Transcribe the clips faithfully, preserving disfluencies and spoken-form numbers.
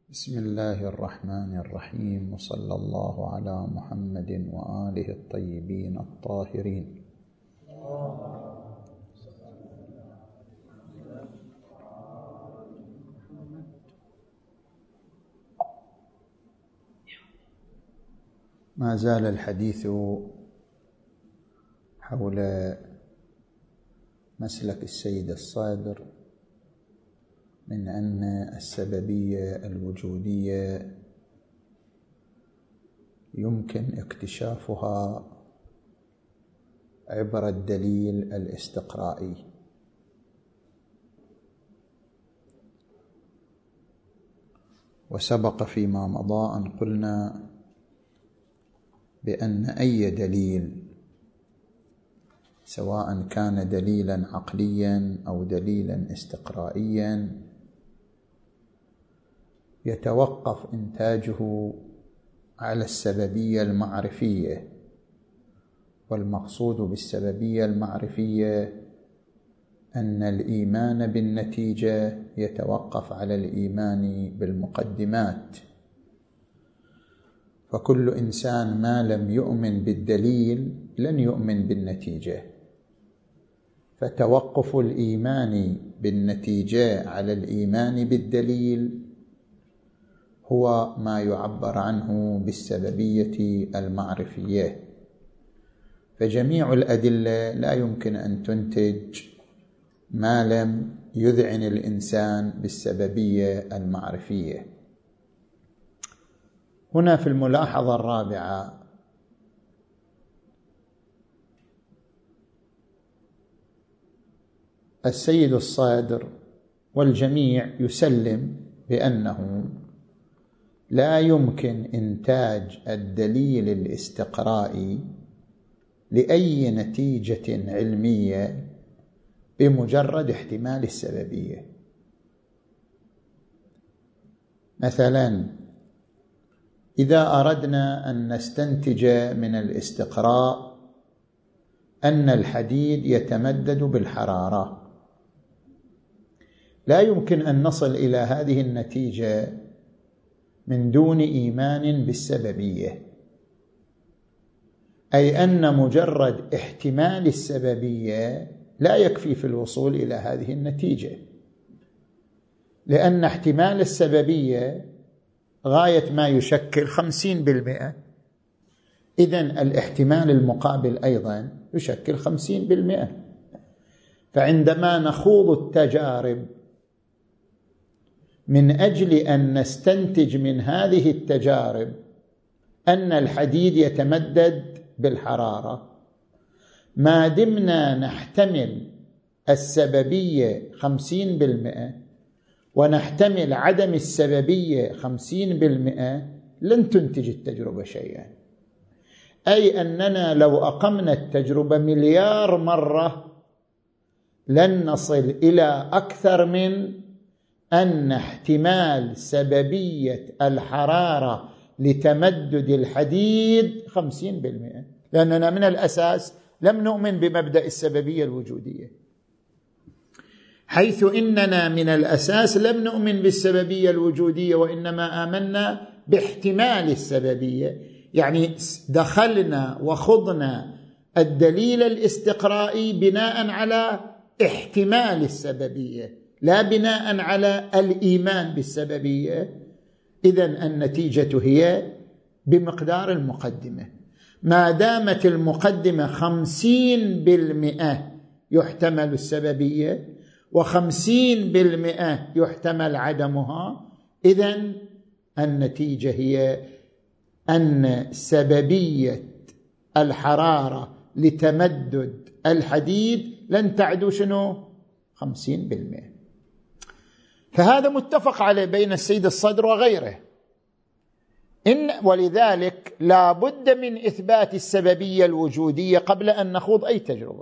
بسم الله الرحمن الرحيم، وصلى الله على محمد وآله الطيبين الطاهرين. ما زال الحديث حول مسلك السيد الصادر من أن السببية الوجودية يمكن اكتشافها عبر الدليل الاستقرائي. وسبق فيما مضى أن قلنا بأن أي دليل سواء كان دليلا عقليا أو دليلا استقرائيا يتوقف إنتاجه على السببية المعرفية، والمقصود بالسببية المعرفية أن الإيمان بالنتيجة يتوقف على الإيمان بالمقدمات، فكل إنسان ما لم يؤمن بالدليل لن يؤمن بالنتيجة، فتوقف الإيمان بالنتيجة على الإيمان بالدليل هو ما يعبر عنه بالسببية المعرفية. فجميع الأدلة لا يمكن أن تنتج ما لم يذعن الإنسان بالسببية المعرفية. هنا في الملاحظة الرابعة السيد الصادر والجميع يسلم بأنه لا يمكن إنتاج الدليل الاستقرائي لأي نتيجة علمية بمجرد احتمال السببية. مثلا إذا أردنا أن نستنتج من الاستقراء أن الحديد يتمدد بالحرارة، لا يمكن أن نصل إلى هذه النتيجة من دون إيمان بالسببية، أي أن مجرد احتمال السببية لا يكفي في الوصول إلى هذه النتيجة، لأن احتمال السببية غاية ما يشكل خمسين بالمئة، إذن الاحتمال المقابل أيضا يشكل خمسين بالمئة. فعندما نخوض التجارب من أجل أن نستنتج من هذه التجارب أن الحديد يتمدد بالحرارة، ما دمنا نحتمل السببية خمسين بالمئة ونحتمل عدم السببية خمسين بالمئة لن تنتج التجربة شيئا، أي أننا لو أقمنا التجربة مليار مرة لن نصل إلى أكثر من أن احتمال سببية الحرارة لتمدد الحديد خمسين بالمئة، لأننا من الأساس لم نؤمن بمبدأ السببية الوجودية، حيث إننا من الأساس لم نؤمن بالسببية الوجودية وإنما آمنا باحتمال السببية، يعني دخلنا وخضنا الدليل الاستقرائي بناء على احتمال السببية لا بناء على الإيمان بالسببية. إذن النتيجة هي بمقدار المقدمة، ما دامت المقدمة خمسين بالمئة يحتمل السببية وخمسين بالمئة يحتمل عدمها، إذن النتيجة هي أن سببية الحرارة لتمدد الحديد لن تعدو شنو؟ خمسين بالمئة. فهذا متفق عليه بين السيد الصدر وغيره، إن ولذلك لا بد من إثبات السببية الوجودية قبل أن نخوض أي تجربة.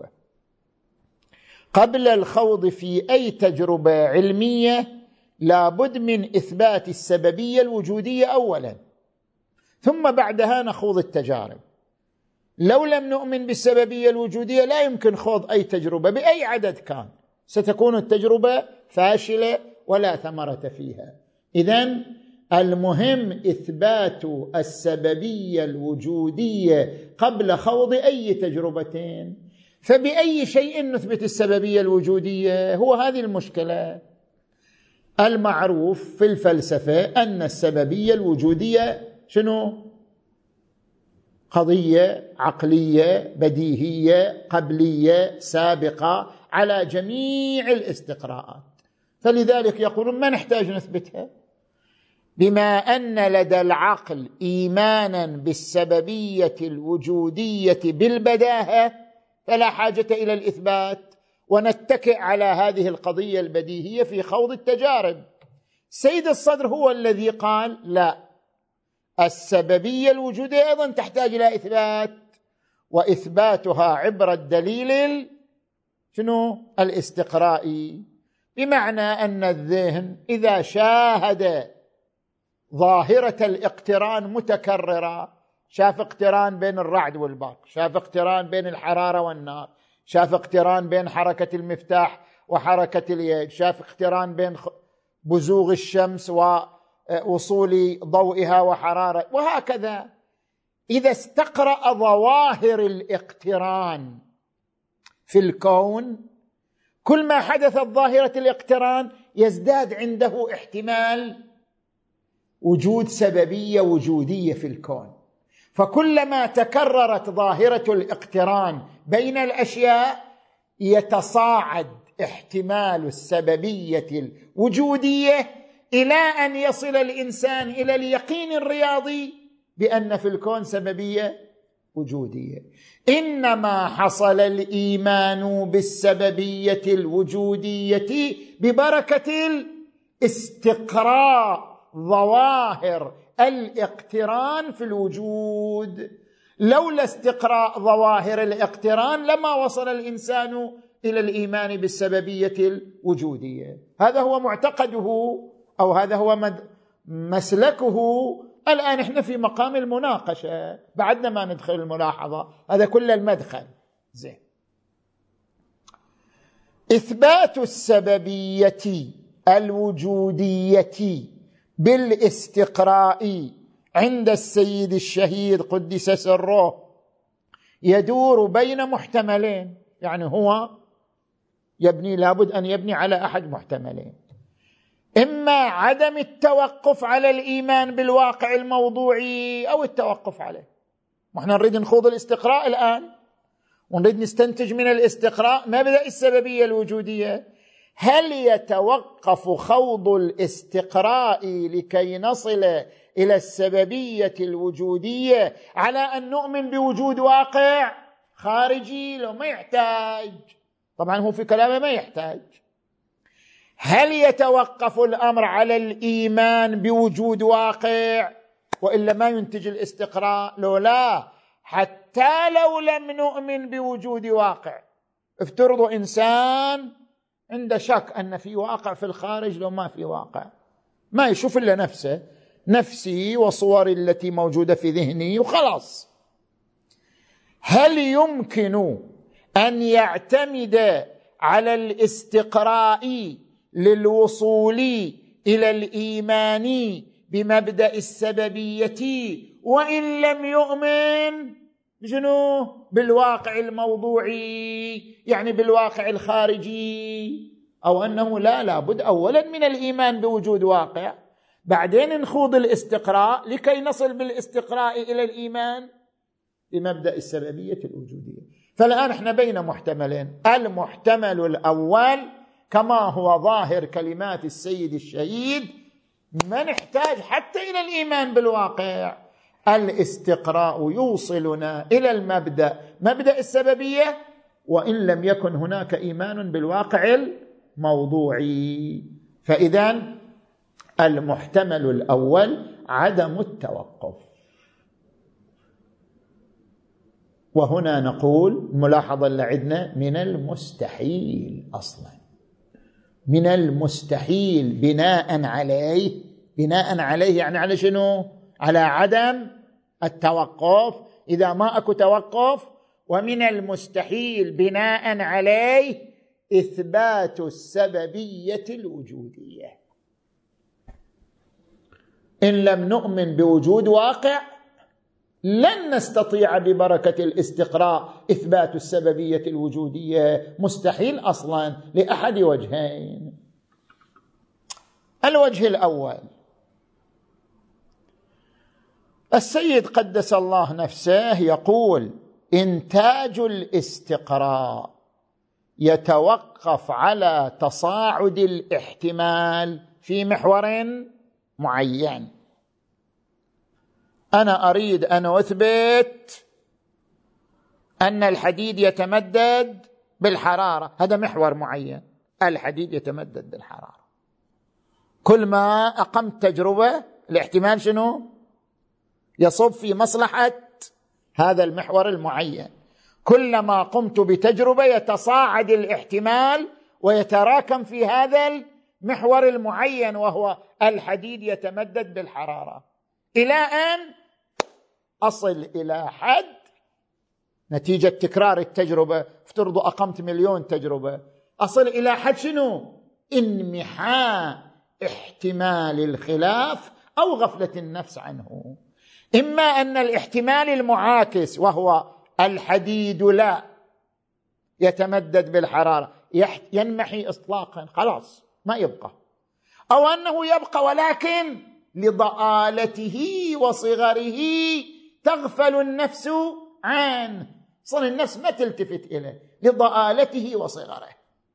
قبل الخوض في أي تجربة علمية لا بد من إثبات السببية الوجودية أولا، ثم بعدها نخوض التجارب. لو لم نؤمن بالسببية الوجودية لا يمكن خوض أي تجربة بأي عدد كان، ستكون التجربة فاشلة ولا ثمرة فيها. إذن المهم إثبات السببية الوجودية قبل خوض أي تجربتين. فبأي شيء نثبت السببية الوجودية؟ هو هذه المشكلة. المعروف في الفلسفة أن السببية الوجودية شنو؟ قضية عقلية بديهية قبلية سابقة على جميع الاستقراءات، فلذلك يقولون ما نحتاج نثبتها، بما أن لدى العقل إيمانا بالسببية الوجودية بالبداهة فلا حاجة إلى الإثبات، ونتكئ على هذه القضية البديهية في خوض التجارب. سيد الصدر هو الذي قال لا، السببية الوجودية أيضا تحتاج إلى إثبات، وإثباتها عبر الدليل شنو؟ الاستقرائي، بمعنى أن الذهن إذا شاهد ظاهرة الاقتران متكررة، شاف اقتران بين الرعد والبرق، شاف اقتران بين الحرارة والنار، شاف اقتران بين حركة المفتاح وحركة اليد، شاف اقتران بين بزوغ الشمس ووصول ضوئها وحرارة، وهكذا. إذا استقرأ ظواهر الاقتران في الكون، كل ما حدثت ظاهرة الاقتران يزداد عنده احتمال وجود سببية وجودية في الكون، فكلما تكررت ظاهرة الاقتران بين الأشياء يتصاعد احتمال السببية الوجودية إلى أن يصل الإنسان إلى اليقين الرياضي بأن في الكون سببية وجودية. إنما حصل الإيمان بالسببية الوجودية ببركة الاستقراء ظواهر الاقتران في الوجود. لولا استقراء ظواهر الاقتران لما وصل الإنسان إلى الإيمان بالسببية الوجودية. هذا هو معتقده أو هذا هو مسلكه. الآن احنا في مقام المناقشة، بعدنا ما ندخل الملاحظة، هذا كل المدخل. زين. إثبات السببية الوجودية بالاستقراء عند السيد الشهيد قدس سره يدور بين محتملين، يعني هو يبني لابد أن يبني على أحد محتملين: إما عدم التوقف على الإيمان بالواقع الموضوعي أو التوقف عليه. ونحن نريد نخوض الاستقراء الآن، ونريد نستنتج من الاستقراء مبدأ السببية الوجودية. هل يتوقف خوض الاستقراء لكي نصل إلى السببية الوجودية على أن نؤمن بوجود واقع خارجي؟ لو ما يحتاج، طبعا هو في كلامه ما يحتاج. هل يتوقف الأمر على الإيمان بوجود واقع وإلا ما ينتج الاستقراء؟ لو لا، حتى لو لم نؤمن بوجود واقع، افترضوا إنسان عنده شك أن في واقع في الخارج، لو ما في واقع ما يشوف إلا نفسه، نفسي وصوري التي موجودة في ذهني وخلاص. هل يمكن أن يعتمد على الاستقراء للوصول إلى الإيمان بمبدأ السببية وإن لم يؤمن شنو؟ بالواقع الموضوعي، يعني بالواقع الخارجي؟ أو أنه لا لابد أولا من الإيمان بوجود واقع، بعدين نخوض الاستقراء لكي نصل بالاستقراء إلى الإيمان بمبدأ السببية الوجودية. فالآن احنا بين محتملين: المحتمل الأول كما هو ظاهر كلمات السيد الشهيد، ما نحتاج حتى إلى الإيمان بالواقع، الاستقراء يوصلنا إلى المبدأ مبدأ السببية وإن لم يكن هناك إيمان بالواقع الموضوعي. فإذن المحتمل الأول عدم التوقف. وهنا نقول ملاحظة اللي عندنا: من المستحيل أصلا، من المستحيل بناء عليه. بناء عليه يعني على شنو؟ على عدم التوقف. إذا ما أكو توقف، ومن المستحيل بناء عليه إثبات السببية الوجودية. إن لم نؤمن بوجود واقع لن نستطيع ببركة الاستقراء إثبات السببية الوجودية، مستحيل أصلا لأحد وجهين. الوجه الأول، السيد قدس الله نفسه يقول: إنتاج الاستقراء يتوقف على تصاعد الاحتمال في محور معين. أنا أريد أن أثبت أن الحديد يتمدد بالحرارة، هذا محور معين، الحديد يتمدد بالحرارة. كل ما أقمت تجربة الاحتمال شنو؟ يصب في مصلحة هذا المحور المعين. كلما قمت بتجربة يتصاعد الاحتمال ويتراكم في هذا المحور المعين، وهو الحديد يتمدد بالحرارة، إلى أن أصل إلى حد نتيجة تكرار التجربة. افترضوا أقمت مليون تجربة، أصل إلى حد شنو؟ انمحاء احتمال الخلاف أو غفلة النفس عنه. إما أن الاحتمال المعاكس وهو الحديد لا يتمدد بالحرارة ينمحي إطلاقا، خلاص ما يبقى، أو أنه يبقى ولكن لضآلته وصغره تغفل النفس عنه، صار النفس ما تلتفت إليه لضآلته وصغره.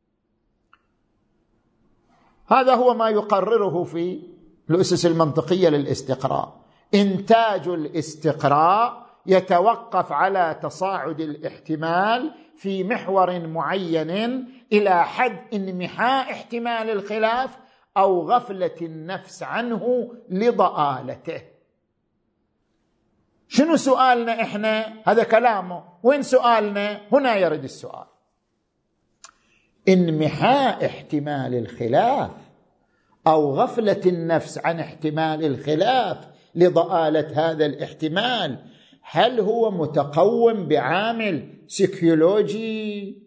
هذا هو ما يقرره في الأسس المنطقية للاستقراء. إنتاج الاستقراء يتوقف على تصاعد الاحتمال في محور معين إلى حد انمحاء احتمال الخلاف أو غفلة النفس عنه لضآلته. شنو سؤالنا إحنا؟ هذا كلامه. وين سؤالنا؟ هنا يرد السؤال. انمحاء احتمال الخلاف أو غفلة النفس عن احتمال الخلاف لضآلة هذا الاحتمال، هل هو متقوم بعامل سيكيولوجي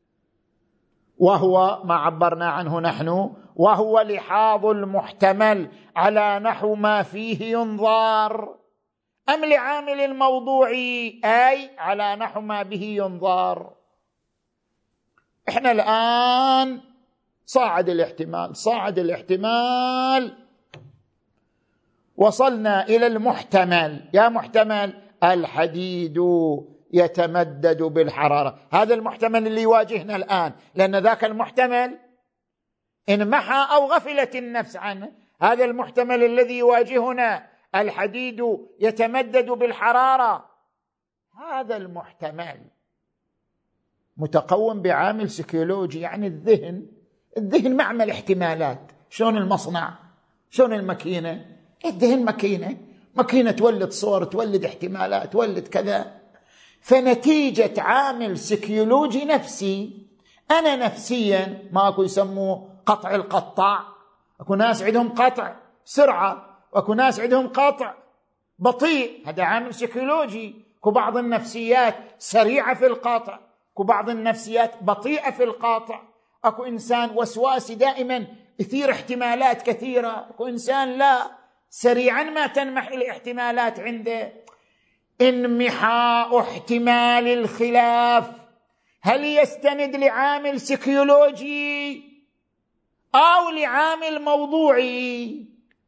وهو ما عبرنا عنه نحن، وهو لحاظ المحتمل على نحو ما فيه ينظار، أم لعامل الموضوعي أي على نحو ما به ينظار؟ إحنا الآن صاعد الاحتمال صاعد الاحتمال وصلنا إلى المحتمل. يا محتمل الحديد يتمدد بالحرارة، هذا المحتمل اللي يواجهنا الآن، لأن ذاك المحتمل انمحى أو غفلت النفس عنه. هذا المحتمل الذي يواجهنا الحديد يتمدد بالحرارة، هذا المحتمل متقوم بعامل سيكولوجي، يعني الذهن الذهن معمل احتمالات. شلون المصنع؟ شلون الماكينة؟ الذهن ماكينة ماكينة تولد صور، تولد احتمالات، تولد كذا. فنتيجة عامل سيكيولوجي نفسي، أنا نفسيا ماكو يسموه قطع القطاع، أكو ناس عندهم قطع سرعة وأكو ناس عندهم قطع بطيء، هذا عامل سيكيولوجي. أكو بعض النفسيات سريعة في القطع، أكو بعض النفسيات بطيئة في القطع. أكو إنسان وسواسي دائما يثير احتمالات كثيرة، أكو إنسان لا، سريعا ما تنمح الاحتمالات عنده. انمحاء احتمال الخلاف هل يستند لعامل سيكيولوجي أو لعامل موضوعي؟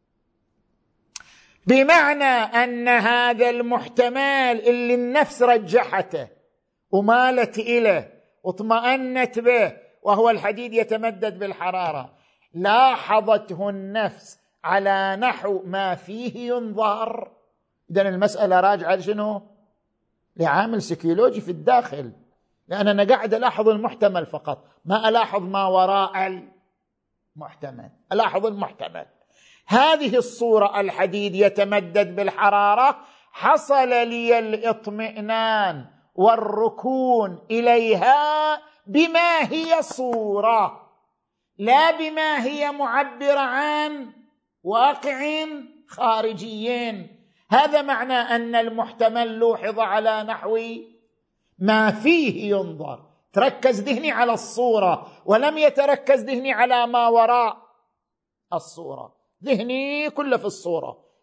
بمعنى أن هذا المحتمل اللي النفس رجحته ومالت إليه واطمأنت به، وهو الحديد يتمدد بالحرارة، لاحظته النفس على نحو ما فيه ينظر. إذن المسألة راجعة لشنو؟ لعامل سيكيولوجي في الداخل، لأن أنا قاعد ألاحظ المحتمل فقط، ما ألاحظ ما وراء المحتمل، ألاحظ المحتمل. هذه الصورة الحديد يتمدد بالحرارة حصل لي الاطمئنان والركون إليها بما هي صورة، لا بما هي معبرة عن واقع خارجيين. هذا معنى أن المحتمل لوحظ على نحو ما فيه ينظر. تركز ذهني على الصورة ولم يتركز ذهني على ما وراء الصورة، ذهني كله في الصورة،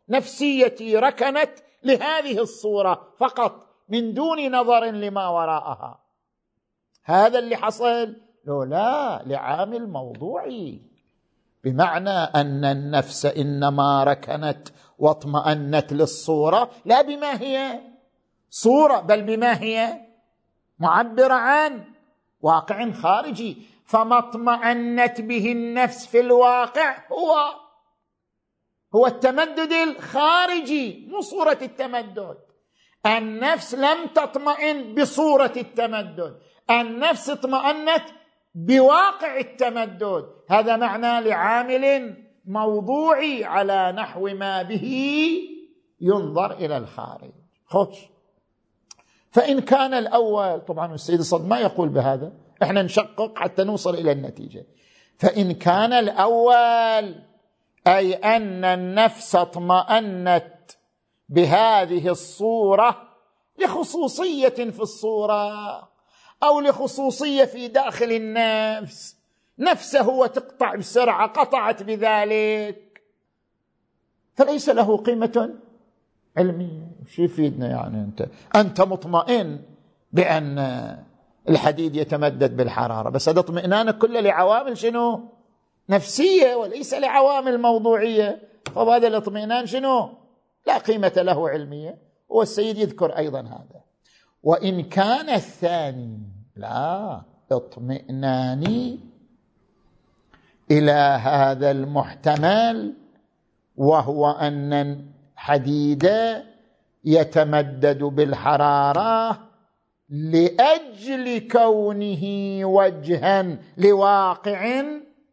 نفسيتي ركنت لهذه الصورة فقط من دون نظر لما وراءها. هذا اللي حصل. لو لا، لعامل موضوعي، بمعنى أن النفس إنما ركنت واطمأنت للصورة لا بما هي صورة، بل بما هي معبرة عن واقع خارجي. فما اطمأنت به النفس في الواقع هو هو التمدد الخارجي، مو صورة التمدد. النفس لم تطمئن بصورة التمدد، النفس اطمأنت بواقع التمدد. هذا معنى لعامل موضوعي على نحو ما به ينظر إلى الخارج. خوش. فإن كان الأول، طبعا السيد الصدر ما يقول بهذا، احنا نشقق حتى نوصل إلى النتيجة. فإن كان الأول أي أن النفس اطمأنت بهذه الصورة لخصوصية في الصورة أو لخصوصية في داخل النفس، نفسه وتقطع بسرعة قطعت بذلك، فليس له قيمة علمية. شو يفيدنا يعني أنت أنت مطمئن بأن الحديد يتمدد بالحرارة، بس هذا اطمئنانك كله لعوامل شنو؟ نفسية، وليس لعوامل موضوعية. فهذا الاطمئنان شنو؟ لا قيمة له علمية. والسيد يذكر أيضا هذا. وإن كان الثاني لا اطمئناني إلى هذا المحتمل، وهو أن الحديد يتمدد بالحرارة لأجل كونه وجها لواقع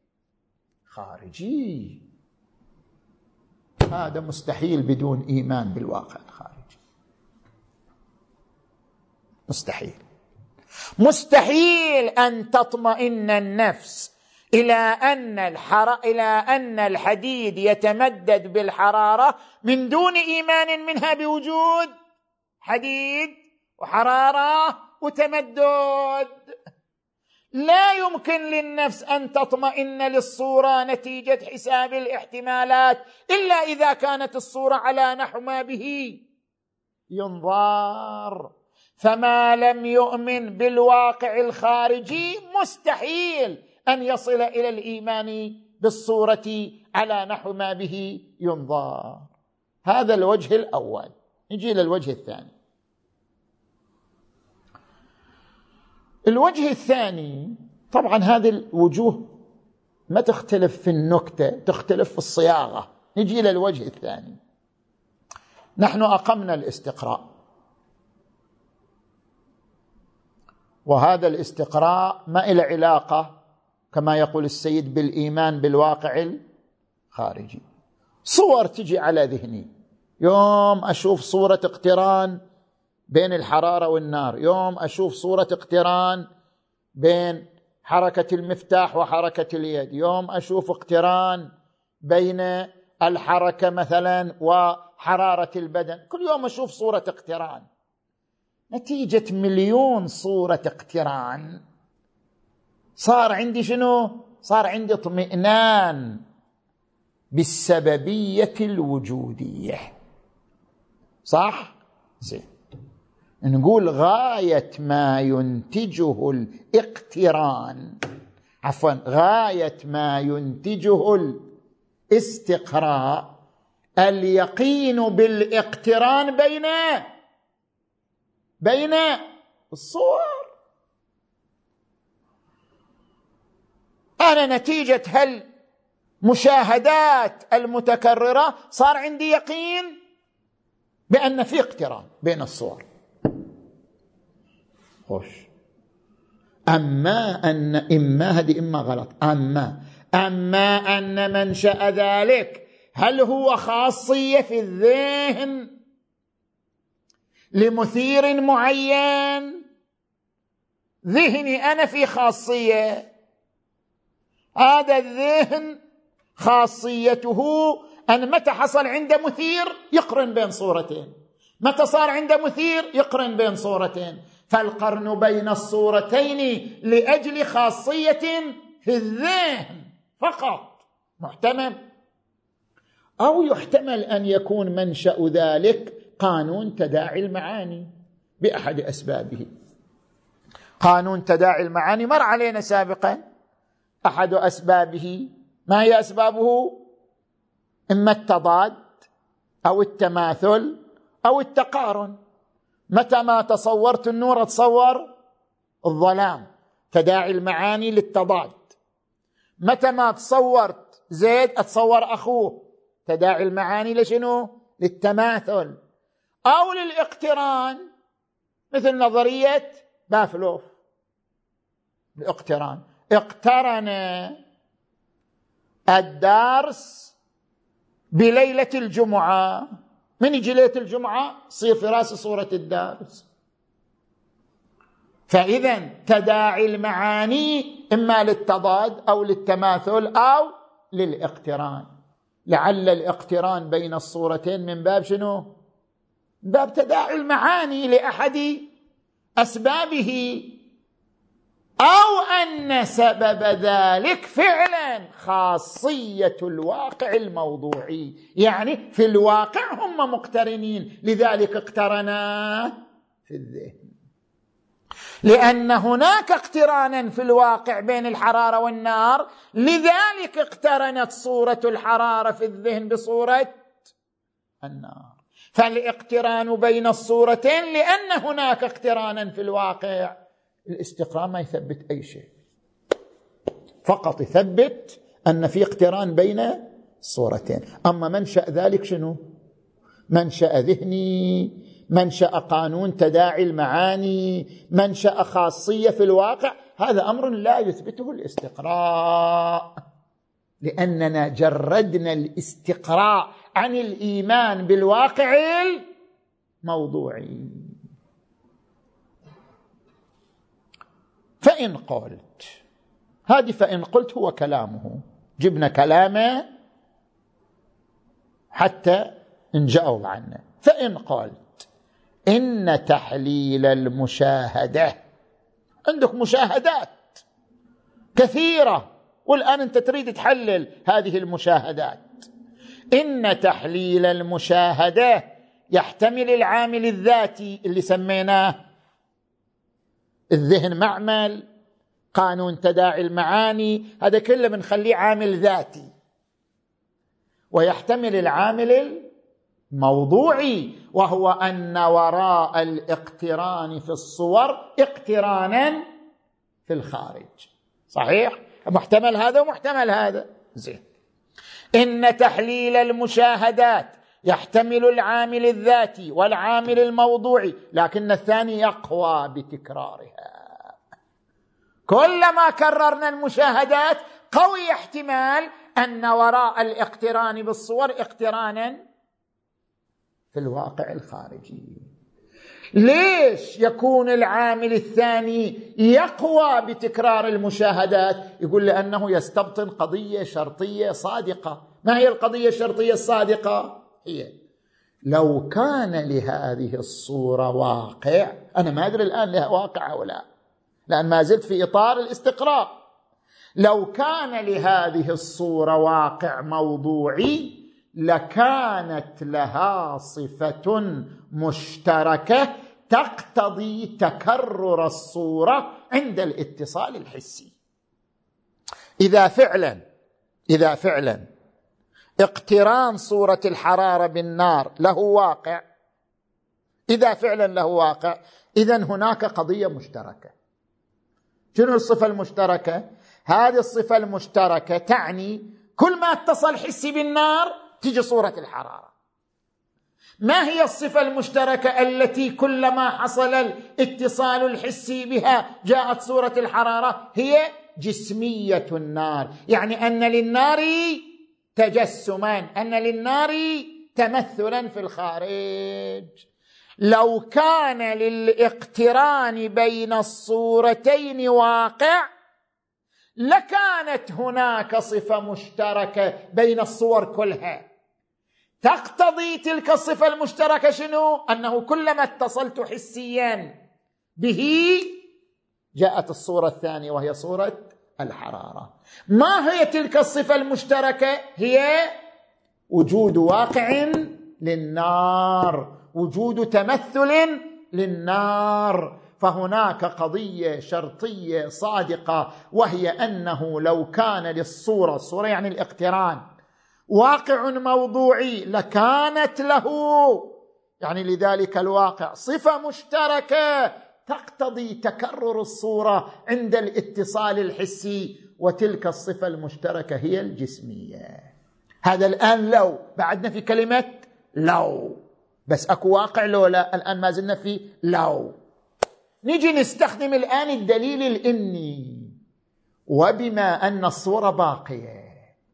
خارجي، هذا مستحيل بدون إيمان بالواقع الخارجي. مستحيل مستحيل أن تطمئن النفس إلى أن الحر... إلى أن الحديد يتمدد بالحرارة من دون إيمان منها بوجود حديد وحرارة وتمدد. لا يمكن للنفس أن تطمئن للصورة نتيجة حساب الاحتمالات إلا إذا كانت الصورة على نحو ما به ينظر. فما لم يؤمن بالواقع الخارجي مستحيل أن يصل إلى الإيمان بالصورة على نحو ما به ينظر. هذا الوجه الأول. نجي للوجه الثاني. الوجه الثاني، طبعا هذه الوجوه ما تختلف في النكتة، تختلف في الصياغة. نجي للوجه الثاني. نحن أقمنا الاستقراء، وهذا الاستقراء ما إله علاقة كما يقول السيد بالإيمان بالواقع الخارجي. صور تجي على ذهني، يوم أشوف صورة اقتران بين الحرارة والنار، يوم أشوف صورة اقتران بين حركة المفتاح وحركة اليد، يوم أشوف اقتران بين الحركة مثلا وحرارة البدن، كل يوم أشوف صورة اقتران. نتيجة مليون صورة اقتران صار عندي شنو؟ صار عندي اطمئنان بالسببية الوجودية. صح؟ زين. نقول غاية ما ينتجه الاقتران، عفوا غاية ما ينتجه الاستقراء اليقين بالاقتران بين بين الصور. أنا نتيجة هالمشاهدات المتكررة صار عندي يقين بأن في اقتران بين الصور. خوش. أما أن إما هذه إما غلط أما أما أن منشأ ذلك هل هو خاصية في الذهن لمثير معين؟ ذهني أنا في خاصية، هذا الذهن خاصيته أن متى حصل عنده مثير يقرن بين صورتين، متى صار عنده مثير يقرن بين صورتين، فالقرن بين الصورتين لأجل خاصية في الذهن فقط محتمل. أو يحتمل أن يكون منشأ ذلك قانون تداعي المعاني بأحد أسبابه. قانون تداعي المعاني مر علينا سابقا، أحد أسبابه ما هي أسبابه؟ إما التضاد أو التماثل أو التقارن. متى ما تصورت النور أتصور الظلام، تداعي المعاني للتضاد. متى ما تصورت زيد أتصور أخوه، تداعي المعاني لشنو؟ للتماثل أو للاقتران، مثل نظرية بافلوف. الاقتران، اقترن الدارس بليلة الجمعة، من يجي ليلة الجمعة صير في رأس صورة الدارس. فإذا تداعي المعاني إما للتضاد أو للتماثل أو للاقتران. لعل الاقتران بين الصورتين من باب شنو؟ باب تداعي المعاني لأحد أسبابه، أو أن سبب ذلك فعلا خاصية الواقع الموضوعي، يعني في الواقع هم مقترنين، لذلك اقترنا في الذهن. لأن هناك اقترانا في الواقع بين الحرارة والنار، لذلك اقترنت صورة الحرارة في الذهن بصورة النار. فالاقتران بين الصورتين لأن هناك اقترانا في الواقع. الاستقراء ما يثبت أي شيء، فقط يثبت أن في اقتران بين الصورتين. أما منشأ ذلك شنو؟ منشأ ذهني، منشأ قانون تداعي المعاني، منشأ خاصية في الواقع، هذا أمر لا يثبته الاستقراء، لأننا جردنا الاستقراء عن الإيمان بالواقع الموضوعي. فإن قلت، هذه فإن قلت هو كلامه، جبنا كلامه حتى نجاوب عنه. فإن قلت إن تحليل المشاهدة، عندك مشاهدات كثيرة والآن أنت تريد تحلل هذه المشاهدات، إن تحليل المشاهدة يحتمل العامل الذاتي اللي سميناه الذهن معمل، قانون تداعي المعاني، هذا كله بنخليه عامل ذاتي، ويحتمل العامل الموضوعي، وهو أن وراء الاقتران في الصور اقترانا في الخارج. صحيح؟ محتمل هذا ومحتمل هذا. زين. إن تحليل المشاهدات يحتمل العامل الذاتي والعامل الموضوعي، لكن الثاني يقوى بتكرارها. كلما كررنا المشاهدات قوي احتمال أن وراء الاقتران بالصور اقترانا في الواقع الخارجي. ليش يكون العامل الثاني يقوى بتكرار المشاهدات؟ يقول لأنه يستبطن قضية شرطية صادقة. ما هي القضية الشرطية الصادقة؟ هي لو كان لهذه الصورة واقع، أنا ما أدري الآن لها واقع أو لا، لأن ما زلت في إطار الاستقراء. لو كان لهذه الصورة واقع موضوعي لكانت لها صفة مشتركة تقتضي تكرر الصورة عند الاتصال الحسي. إذا فعلا إذا فعلا اقتران صورة الحرارة بالنار له واقع، إذا فعلا له واقع، إذن هناك قضية مشتركة. شنو الصفة المشتركة؟ هذه الصفة المشتركة تعني كل ما اتصل حسي بالنار تجي صورة الحرارة. ما هي الصفة المشتركة التي كلما حصل الاتصال الحسي بها جاءت صورة الحرارة؟ هي جسمية النار، يعني أن للنار تجسما، أن للنار تمثلا في الخارج. لو كان للاقتران بين الصورتين واقع لكانت هناك صفة مشتركة بين الصور كلها تقتضي تلك الصفة المشتركة شنو؟ أنه كلما اتصلت حسيا به جاءت الصورة الثانية وهي صورة الحرارة. ما هي تلك الصفة المشتركة؟ هي وجود واقع للنار، وجود تمثل للنار. فهناك قضية شرطية صادقة، وهي أنه لو كان للصورة، الصورة يعني الاقتران، واقع موضوعي لكانت له، يعني لذلك الواقع صفة مشتركة تقتضي تكرر الصورة عند الاتصال الحسي، وتلك الصفة المشتركة هي الجسمية. هذا الآن لو، بعدنا في كلمة لو، بس أكو واقع لو لا، الآن ما زلنا في لو. نيجي نستخدم الآن الدليل الإني، وبما أن الصورة باقية،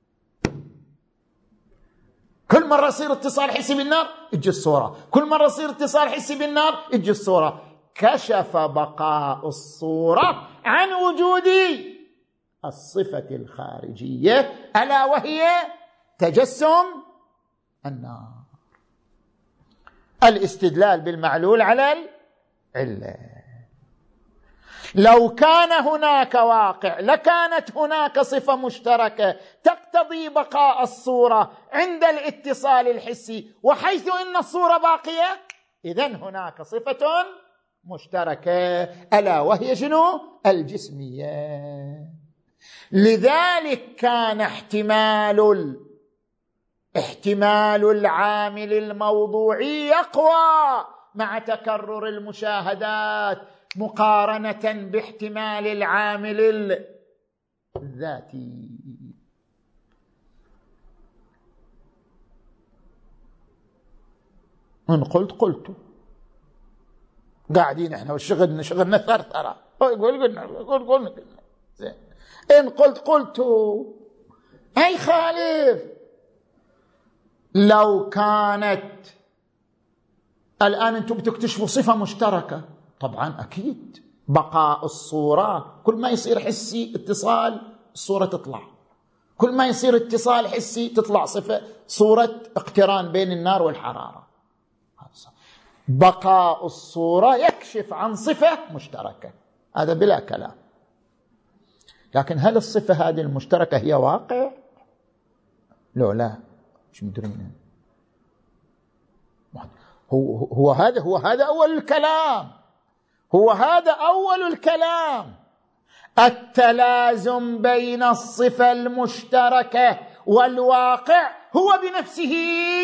كل مرة يصير اتصال حسي بالنار تجي الصورة، كل مرة يصير اتصال حسي بالنار تجي الصورة، كشف بقاء الصورة عن وجود الصفة الخارجية، ألا وهي تجسم النار. الاستدلال بالمعلول على العلة. لو كان هناك واقع لكانت هناك صفة مشتركة تقتضي بقاء الصورة عند الاتصال الحسي، وحيث إن الصورة باقية إذن هناك صفة مشتركة، ألا وهي شنو؟ الجسمية. لذلك كان احتمال احتمال العامل الموضوعي يقوى مع تكرر المشاهدات مقارنة باحتمال العامل الذاتي. إن قلت قلت، قاعدين احنا وشغلنا شغلنا ثرثرة، قول قلنا قول قلنا زين. إن قلت قلت أي خالف. لو كانت الآن أنتم بتكتشفوا صفة مشتركة، طبعا أكيد بقاء الصورة، كل ما يصير حسي اتصال الصورة تطلع، كل ما يصير اتصال حسي تطلع صفة، صورة اقتران بين النار والحرارة. بقاء الصورة يكشف عن صفة مشتركة، هذا بلا كلام. لكن هل الصفة هذه المشتركة هي واقع؟ لو لا مش مدرين. هو هو هذا هو هذا أول الكلام، هو هذا أول الكلام. التلازم بين الصفة المشتركة والواقع هو بنفسه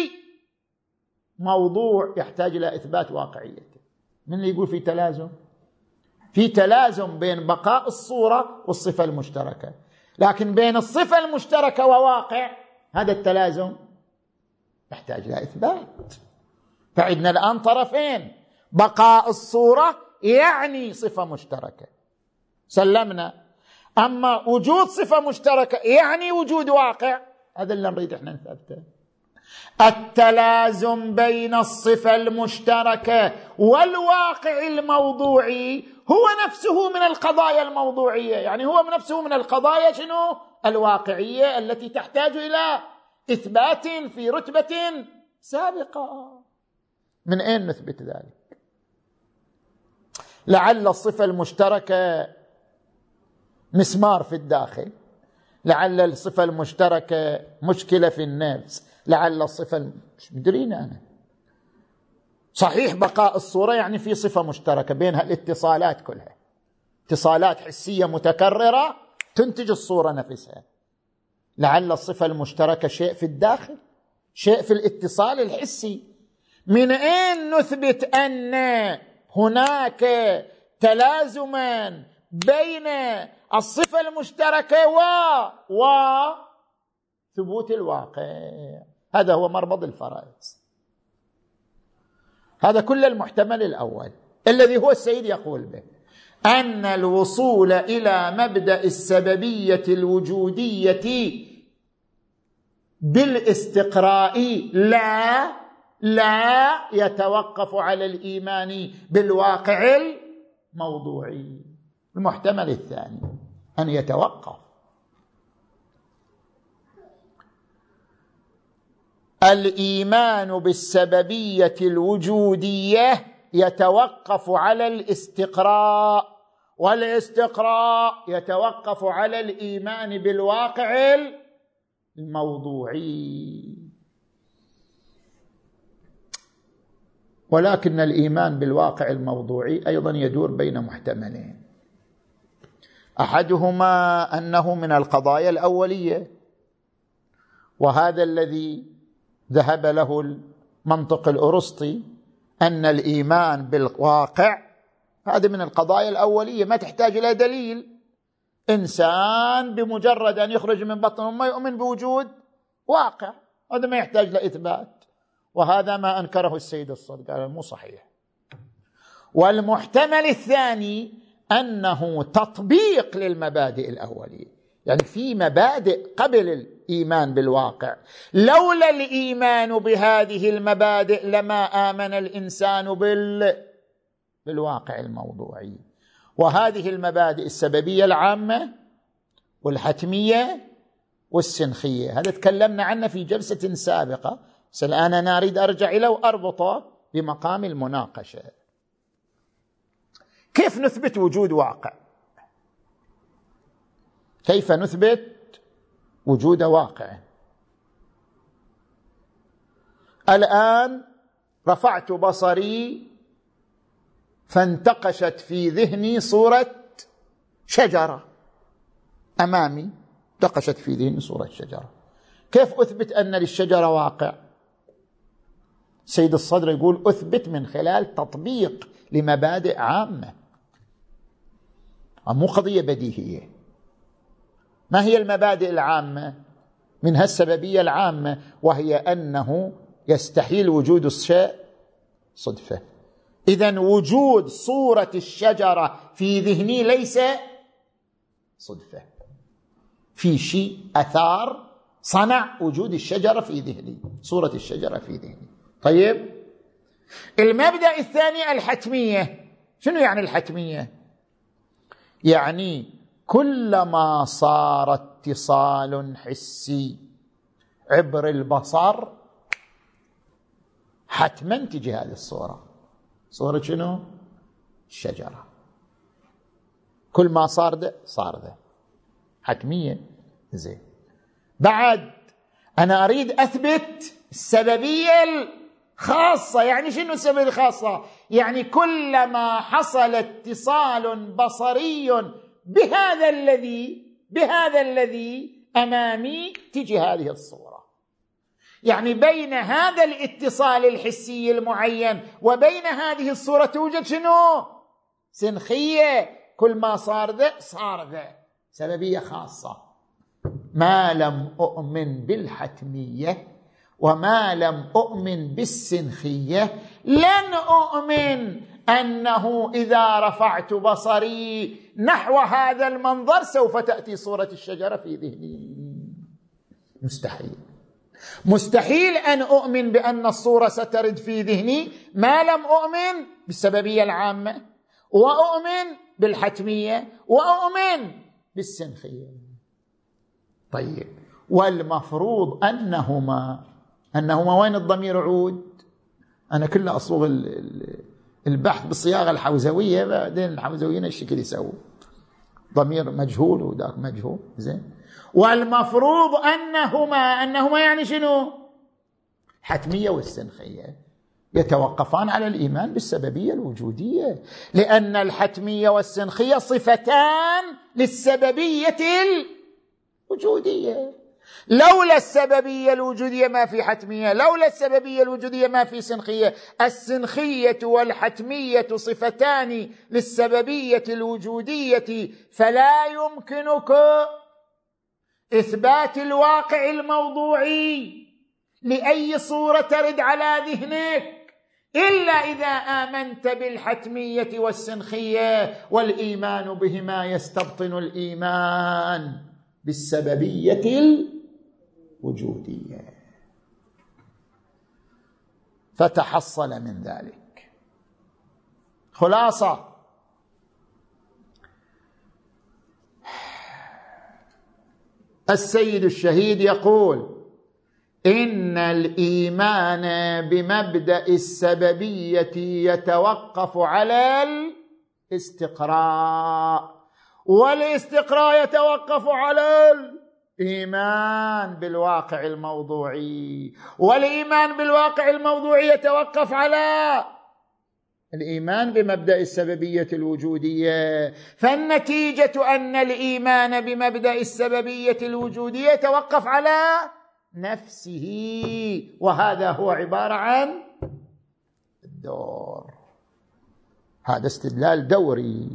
موضوع يحتاج إلى إثبات واقعيته. من اللي يقول في تلازم؟ في تلازم بين بقاء الصورة والصفة المشتركة، لكن بين الصفة المشتركة وواقع هذا التلازم يحتاج إلى إثبات. فعندنا الآن طرفين، بقاء الصورة يعني صفة مشتركة، سلمنا. أما وجود صفة مشتركة يعني وجود واقع، هذا اللي نريد احنا نثبته. التلازم بين الصفة المشتركة والواقع الموضوعي هو نفسه من القضايا الموضوعية، يعني هو نفسه من القضايا شنو؟ الواقعية، التي تحتاج إلى إثبات في رتبة سابقة. من أين نثبت ذلك؟ لعل الصفة المشتركة مسمار في الداخل، لعل الصفة المشتركة مشكلة في النفس، لعل الصفة مش مدرين أنا. صحيح بقاء الصورة يعني في صفة مشتركة بينها الاتصالات كلها، اتصالات حسية متكررة تنتج الصورة نفسها. لعل الصفة المشتركة شيء في الداخل، شيء في الاتصال الحسي. من أين نثبت أن هناك تلازما بين الصفة المشتركة و وثبوت الواقع؟ هذا هو مربط الفرائض. هذا كل المحتمل الأول الذي هو السيد يقول به أن الوصول إلى مبدأ السببية الوجودية بالاستقراء لا لا يتوقف على الإيمان بالواقع الموضوعي. المحتمل الثاني أن يتوقف. الإيمان بالسببية الوجودية يتوقف على الاستقراء، والاستقراء يتوقف على الإيمان بالواقع الموضوعي. ولكن الإيمان بالواقع الموضوعي أيضا يدور بين محتملين، أحدهما أنه من القضايا الأولية، وهذا الذي ذهب له المنطق الأرسطي، أن الإيمان بالواقع هذا من القضايا الأولية ما تحتاج إلى دليل. إنسان بمجرد أن يخرج من بطن أمه يؤمن بوجود واقع، هذا ما يحتاج لإثبات، وهذا ما أنكره السيد الصدق، قال مو صحيح. والمحتمل الثاني أنه تطبيق للمبادئ الأولية، يعني في مبادئ قبل الإيمان بالواقع، لولا الإيمان بهذه المبادئ لما آمن الإنسان بال... بالواقع الموضوعي. وهذه المبادئ السببية العامة والحتمية والسنخية، هذا تكلمنا عنه في جلسة سابقة، بس الآن أنا أريد أرجع إليه وأربطه بمقام المناقشة. كيف نثبت وجود واقع؟ كيف نثبت وجود واقع؟ الآن رفعت بصري فانتقشت في ذهني صورة شجرة أمامي، انتقشت في ذهني صورة شجرة، كيف أثبت أن للشجرة واقع؟ سيد الصدر يقول أثبت من خلال تطبيق لمبادئ عامة، مو قضية بديهية. ما هي المبادئ العامة؟ منها السببية العامة، وهي أنه يستحيل وجود الشيء صدفة. إذن وجود صورة الشجرة في ذهني ليس صدفة، في شيء أثار صنع وجود الشجرة في ذهني، صورة الشجرة في ذهني. طيب، المبدأ الثاني الحتمية. شنو يعني الحتمية؟ يعني كلما صار اتصال حسي عبر البصر حتما تجي هذه الصورة، صورة شنو؟ الشجرة. كل ما صار ده صار ده، حتمية. زين، بعد أنا أريد أثبت السببية الخاصة. يعني شنو السببية الخاصة؟ يعني كلما حصل اتصال بصري بهذا الذي بهذا الذي أمامي تجي هذه الصورة. يعني بين هذا الاتصال الحسي المعين وبين هذه الصورة توجد شنو؟ سنخية. كل ما صار ذا صار ذا، سببية خاصة. ما لم أؤمن بالحتمية وما لم أؤمن بالسنخية لن أؤمن أنه إذا رفعت بصري نحو هذا المنظر سوف تأتي صورة الشجرة في ذهني. مستحيل. مستحيل أن أؤمن بأن الصورة سترد في ذهني ما لم أؤمن بالسببية العامة، وأؤمن بالحتمية، وأؤمن بالسنخية. طيب، والمفروض أنهما أنهما وين الضمير عود؟ أنا كله أصوغ البحث بالصياغة الحوزوية، بعدين الحوزويين الشكل يسووا ضمير مجهول وذاك مجهول. زين، والمفروض أنهما أنهما يعني شنو؟ حتمية والسنخية يتوقفان على الإيمان بالسببية الوجودية، لأن الحتمية والسنخية صفتان للسببية الوجودية. لولا السببية الوجودية ما في حتمية، لولا السببية الوجودية ما في سنخية. السنخية والحتمية صفتان للسببية الوجودية، فلا يمكنك إثبات الواقع الموضوعي لأي صورة ترد على ذهنك إلا إذا آمنت بالحتمية والسنخية، والإيمان بهما يستبطن الإيمان بالسببية الوجودية. فتحصل من ذلك خلاصة: السيد الشهيد يقول إن الإيمان بمبدأ السببية يتوقف على الاستقراء، والاستقراء يتوقف على الإيمان بالواقع الموضوعي، والإيمان بالواقع الموضوعي يتوقف على الإيمان بمبدأ السببية الوجودية. فالنتيجة أن الإيمان بمبدأ السببية الوجودية يتوقف على نفسه، وهذا هو عبارة عن الدور. هذا استدلال دوري،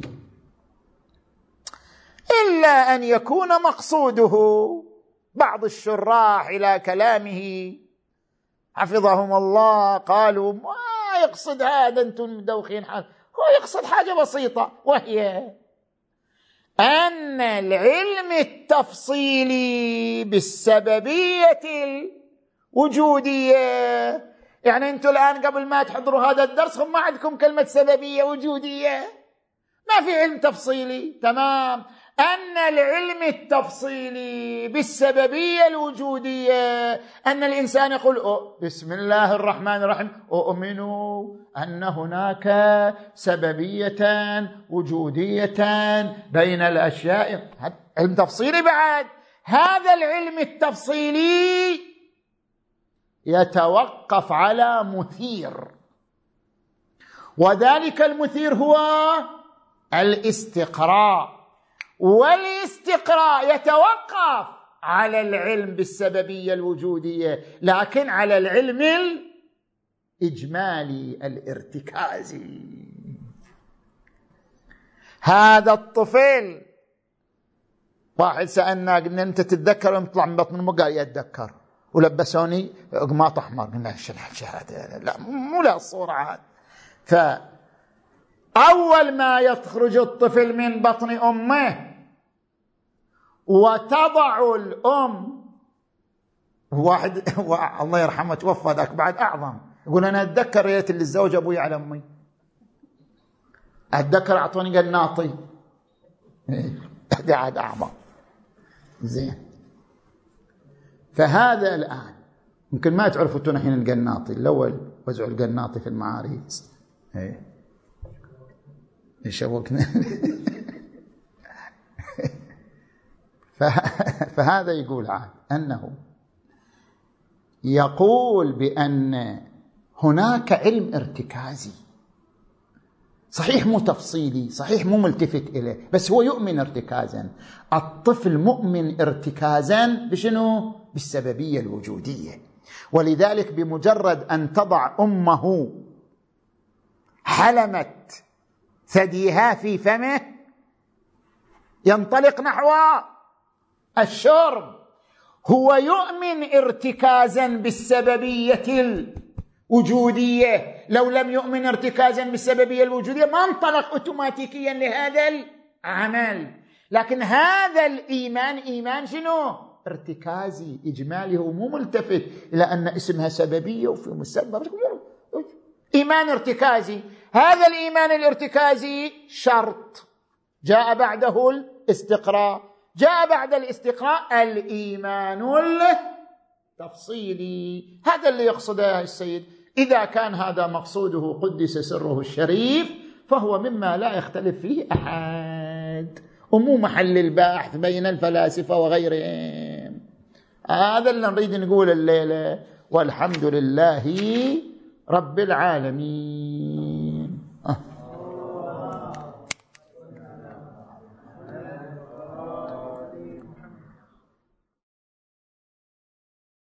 إلا أن يكون مقصوده بعض الشراح إلى كلامه حفظهم الله قالوا ما يقصد هذا، أنتم مدوخين حال، هو يقصد حاجة بسيطة، وهي أن العلم التفصيلي بالسببية الوجودية، يعني أنتم الآن قبل ما تحضروا هذا الدرس هم ما عندكم كلمة سببية وجودية، ما في علم تفصيلي، تمام. أن العلم التفصيلي بالسببية الوجودية أن الإنسان يقول أو بسم الله الرحمن الرحيم أؤمن أن هناك سببية وجودية بين الأشياء، علم تفصيلي. بعد هذا العلم التفصيلي يتوقف على مثير، وذلك المثير هو الاستقراء، والاستقراء يتوقف على العلم بالسببية الوجودية لكن على العلم الإجمالي الارتكازي. هذا الطفل واحد سألنا قلنا أنت تتذكر أم تطلع من بطن أمه؟ قال يتذكر، ولبسوني قماط أحمر. قلنا شهادة لا مو لا الصورة عاد. فأول ما يخرج الطفل من بطن أمه وتضع الأم، واحد الله يرحمه توفى ذاك بعد أعظم، يقول أنا أتذكر ريت اللي الزوج أبوي على أمي، أتذكر أعطوني قناطي قاعد أعظم زين. فهذا الآن يمكن ما تعرفوا انتم الحين القناطي، الأول وزعوا القناطي في المعاريس ايه يشوقنا فهذا يقول عاد أنه يقول بأن هناك علم ارتكازي، صحيح مو تفصيلي، صحيح مو ملتفت إليه، بس هو يؤمن ارتكازا. الطفل مؤمن ارتكازا بشنو؟ بالسببية الوجودية. ولذلك بمجرد أن تضع أمه حلمت ثديها في فمه ينطلق نحو الشرب. هو يؤمن ارتكازا بالسببية الوجودية، لو لم يؤمن ارتكازا بالسببية الوجودية ما انطلق اوتوماتيكيا لهذا العمل. لكن هذا الإيمان إيمان شنو؟ ارتكازي إجمالي، هو مو ملتفت إلى أن اسمها سببية وفي مسبب، إيمان ارتكازي. هذا الإيمان الارتكازي شرط، جاء بعده الاستقراء، جاء بعد الاستقراء الإيمان التفصيلي. هذا اللي يقصده السيد. إذا كان هذا مقصوده قدس سره الشريف فهو مما لا يختلف فيه أحد، ومو محل البحث بين الفلاسفة وغيرهم. هذا اللي نريد نقول الليلة، والحمد لله رب العالمين.